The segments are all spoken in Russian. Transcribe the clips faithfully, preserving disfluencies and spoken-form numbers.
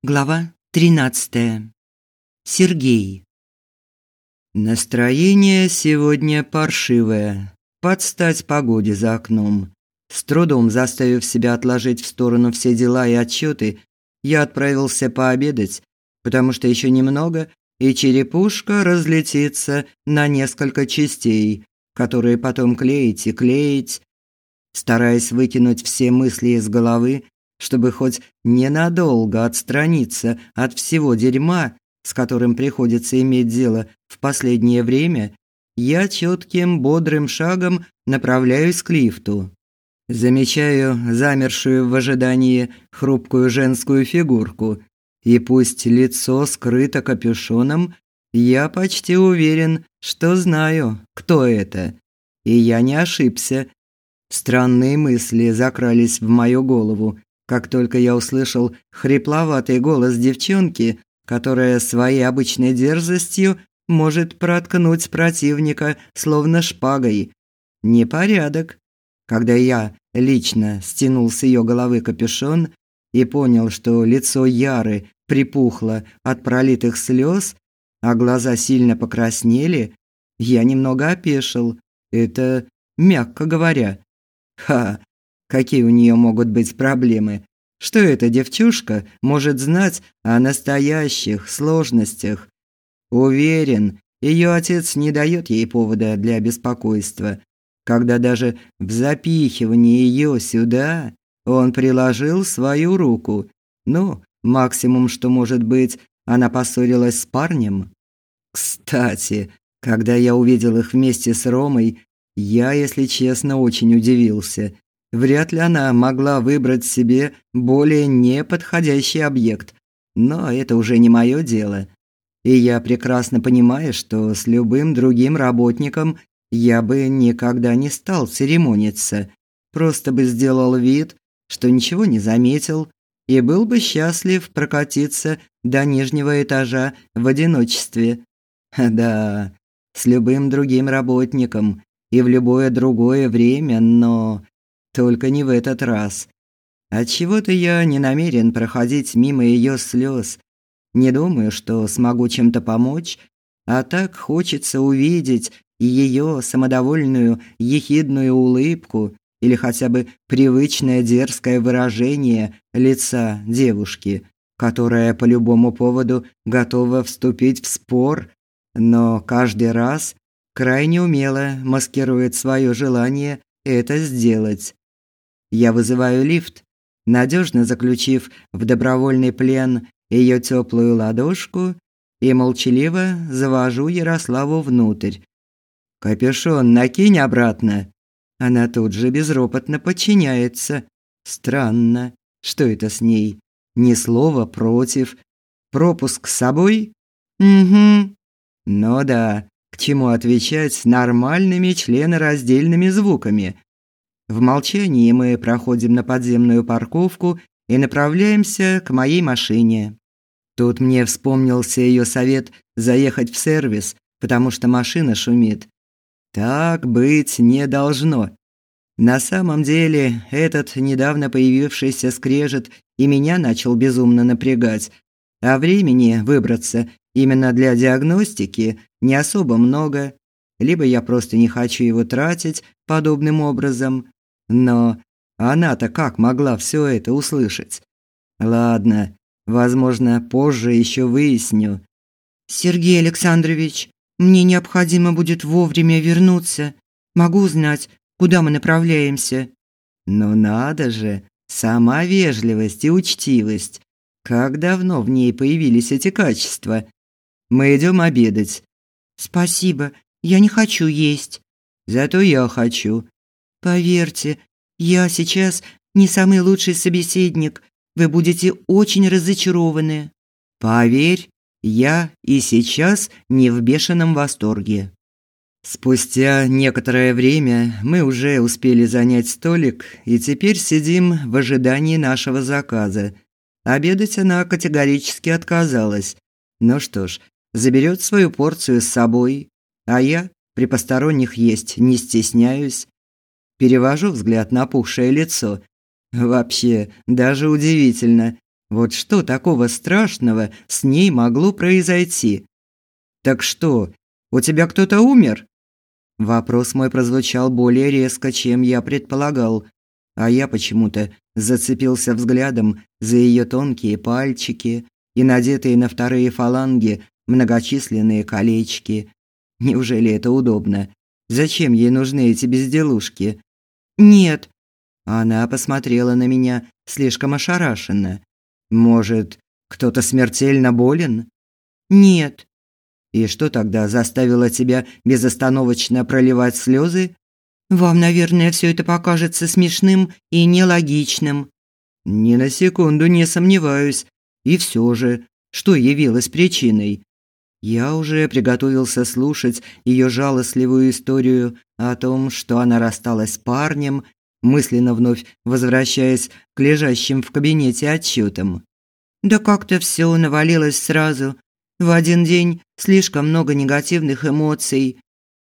Глава тринадцатая. Сергей. Настроение сегодня паршивое, под стать погоде за окном. С трудом заставив себя отложить в сторону все дела и отчеты, я отправился пообедать, потому что еще немного, и черепушка разлетится на несколько частей, которые потом клеить и клеить. Стараясь выкинуть все мысли из головы, чтобы хоть ненадолго отстраниться от всего дерьма, с которым приходится иметь дело в последнее время, я четким, бодрым шагом направляюсь к лифту. Замечаю замершую в ожидании хрупкую женскую фигурку, и пусть лицо скрыто капюшоном, я почти уверен, что знаю, кто это. И я не ошибся. Странные мысли закрались в мою голову, как только я услышал хрипловатый голос девчонки, которая своей обычной дерзостью может проткнуть противника словно шпагой. Непорядок. Когда я лично стянул с ее головы капюшон и понял, что лицо Яры припухло от пролитых слез, а глаза сильно покраснели, я немного опешил. Это мягко говоря. Ха! Какие у нее могут быть проблемы? Что эта девчушка может знать о настоящих сложностях? Уверен, ее отец не дает ей повода для беспокойства, когда даже в запихивании ее сюда он приложил свою руку. Ну, максимум, что может быть, она поссорилась с парнем. Кстати, когда я увидел их вместе с Ромой, я, если честно, очень удивился. Вряд ли она могла выбрать себе более неподходящий объект, но это уже не мое дело. И я прекрасно понимаю, что с любым другим работником я бы никогда не стал церемониться, просто бы сделал вид, что ничего не заметил, и был бы счастлив прокатиться до нижнего этажа в одиночестве. Да, с любым другим работником и в любое другое время, но только не в этот раз. Отчего-то я не намерен проходить мимо ее слез. Не думаю, что смогу чем-то помочь, а так хочется увидеть ее самодовольную, ехидную улыбку или хотя бы привычное дерзкое выражение лица девушки, которая по любому поводу готова вступить в спор, но каждый раз крайне умело маскирует свое желание это сделать. Я вызываю лифт, надежно заключив в добровольный плен ее теплую ладошку, и молчаливо завожу Ярославу внутрь. «Капюшон накинь обратно». Она тут же безропотно подчиняется. Странно, что это с ней? Ни слова против. Пропуск с собой? Угу. Ну да, к чему отвечать нормальными членораздельными звуками? В молчании мы проходим на подземную парковку и направляемся к моей машине. Тут мне вспомнился ее совет заехать в сервис, потому что машина шумит. Так быть не должно. На самом деле, этот недавно появившийся скрежет и меня начал безумно напрягать, а времени выбраться именно для диагностики не особо много. Либо я просто не хочу его тратить подобным образом. Но она-то как могла все это услышать? Ладно, возможно, позже еще выясню. Сергей Александрович, мне необходимо будет вовремя вернуться. Могу узнать, куда мы направляемся? Ну надо же, сама вежливость и учтивость. Как давно в ней появились эти качества? Мы идем обедать. Спасибо, я не хочу есть. Зато я хочу. Поверьте, я сейчас не самый лучший собеседник. Вы будете очень разочарованы. Поверь, я и сейчас не в бешеном восторге. Спустя некоторое время мы уже успели занять столик и теперь сидим в ожидании нашего заказа. Обедать она категорически отказалась. Ну что ж, заберет свою порцию с собой, а я при посторонних есть не стесняюсь. Перевожу взгляд на опухшее лицо. Вообще, даже удивительно. Вот что такого страшного с ней могло произойти? «Так что, у тебя кто-то умер?» Вопрос мой прозвучал более резко, чем я предполагал, а я почему-то зацепился взглядом за ее тонкие пальчики и надетые на вторые фаланги многочисленные колечки. Неужели это удобно? Зачем ей нужны эти безделушки? «Нет». Она посмотрела на меня слишком ошарашенно. «Может, кто-то смертельно болен?» «Нет». «И что тогда заставило тебя безостановочно проливать слезы?» «Вам, наверное, все это покажется смешным и нелогичным». «Ни на секунду не сомневаюсь. И все же, что явилось причиной?» Я уже приготовился слушать ее жалостливую историю о том, что она рассталась с парнем, мысленно вновь возвращаясь к лежащим в кабинете отчетам. Да как-то все навалилось сразу. В один день слишком много негативных эмоций.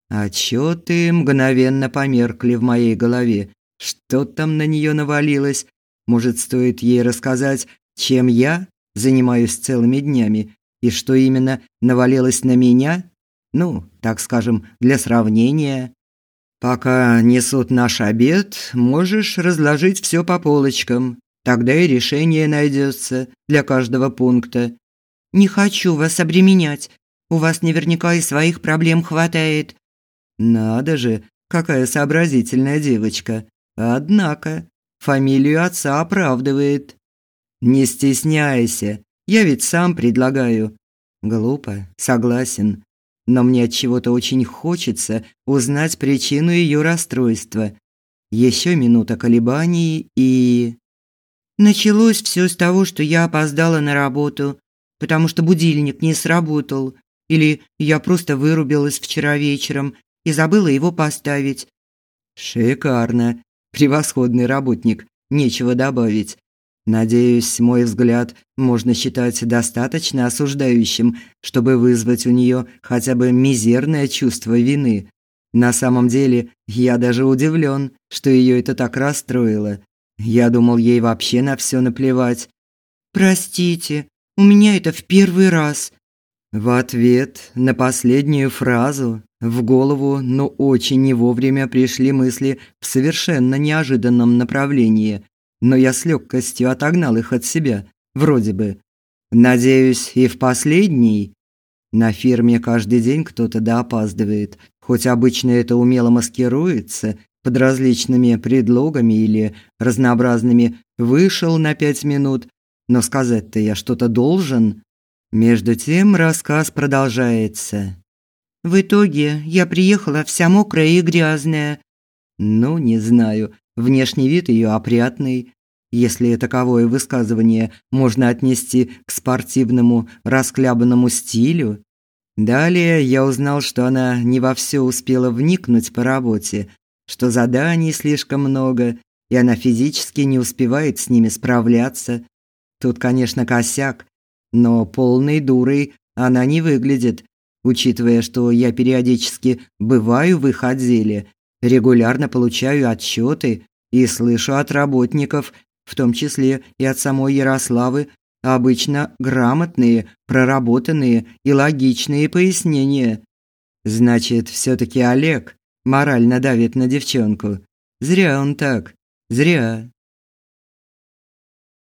Отчеты мгновенно померкли в моей голове. Что там на нее навалилось? Может, стоит ей рассказать, чем я занимаюсь целыми днями, и что именно навалилось на меня? Ну, так скажем, для сравнения. Пока несут наш обед, можешь разложить все по полочкам. Тогда и решение найдется для каждого пункта. Не хочу вас обременять. У вас наверняка и своих проблем хватает. Надо же, какая сообразительная девочка. Однако, фамилию отца оправдывает. Не стесняйся, я ведь сам предлагаю. Глупо, согласен. Но мне от чего-то очень хочется узнать причину ее расстройства. Еще минута колебаний и... Началось все с того, что я опоздала на работу, потому что будильник не сработал, или я просто вырубилась вчера вечером и забыла его поставить. Шикарно. Превосходный работник, нечего добавить. Надеюсь, мой взгляд можно считать достаточно осуждающим, чтобы вызвать у нее хотя бы мизерное чувство вины. На самом деле, я даже удивлен, что ее это так расстроило. Я думал, ей вообще на все наплевать. «Простите, у меня это в первый раз». В ответ на последнюю фразу в голову, но очень не вовремя пришли мысли в совершенно неожиданном направлении, но я с легкостью отогнал их от себя, вроде бы. Надеюсь, и в последний. На фирме каждый день кто-то да опаздывает, хоть обычно это умело маскируется под различными предлогами или разнообразными «вышел на пять минут», но сказать-то я что-то должен. Между тем рассказ продолжается. В итоге я приехала вся мокрая и грязная. Ну, не знаю, внешний вид ее опрятный, если таковое высказывание можно отнести к спортивному расхлябанному стилю. Далее я узнал, что она не во все успела вникнуть по работе, что заданий слишком много, и она физически не успевает с ними справляться. Тут, конечно, косяк, но полной дурой она не выглядит, учитывая, что я периодически бываю в их отделе, регулярно получаю отчеты и слышу от работников, в том числе и от самой Ярославы, обычно грамотные, проработанные и логичные пояснения. Значит, все-таки Олег морально давит на девчонку. Зря он так, зря.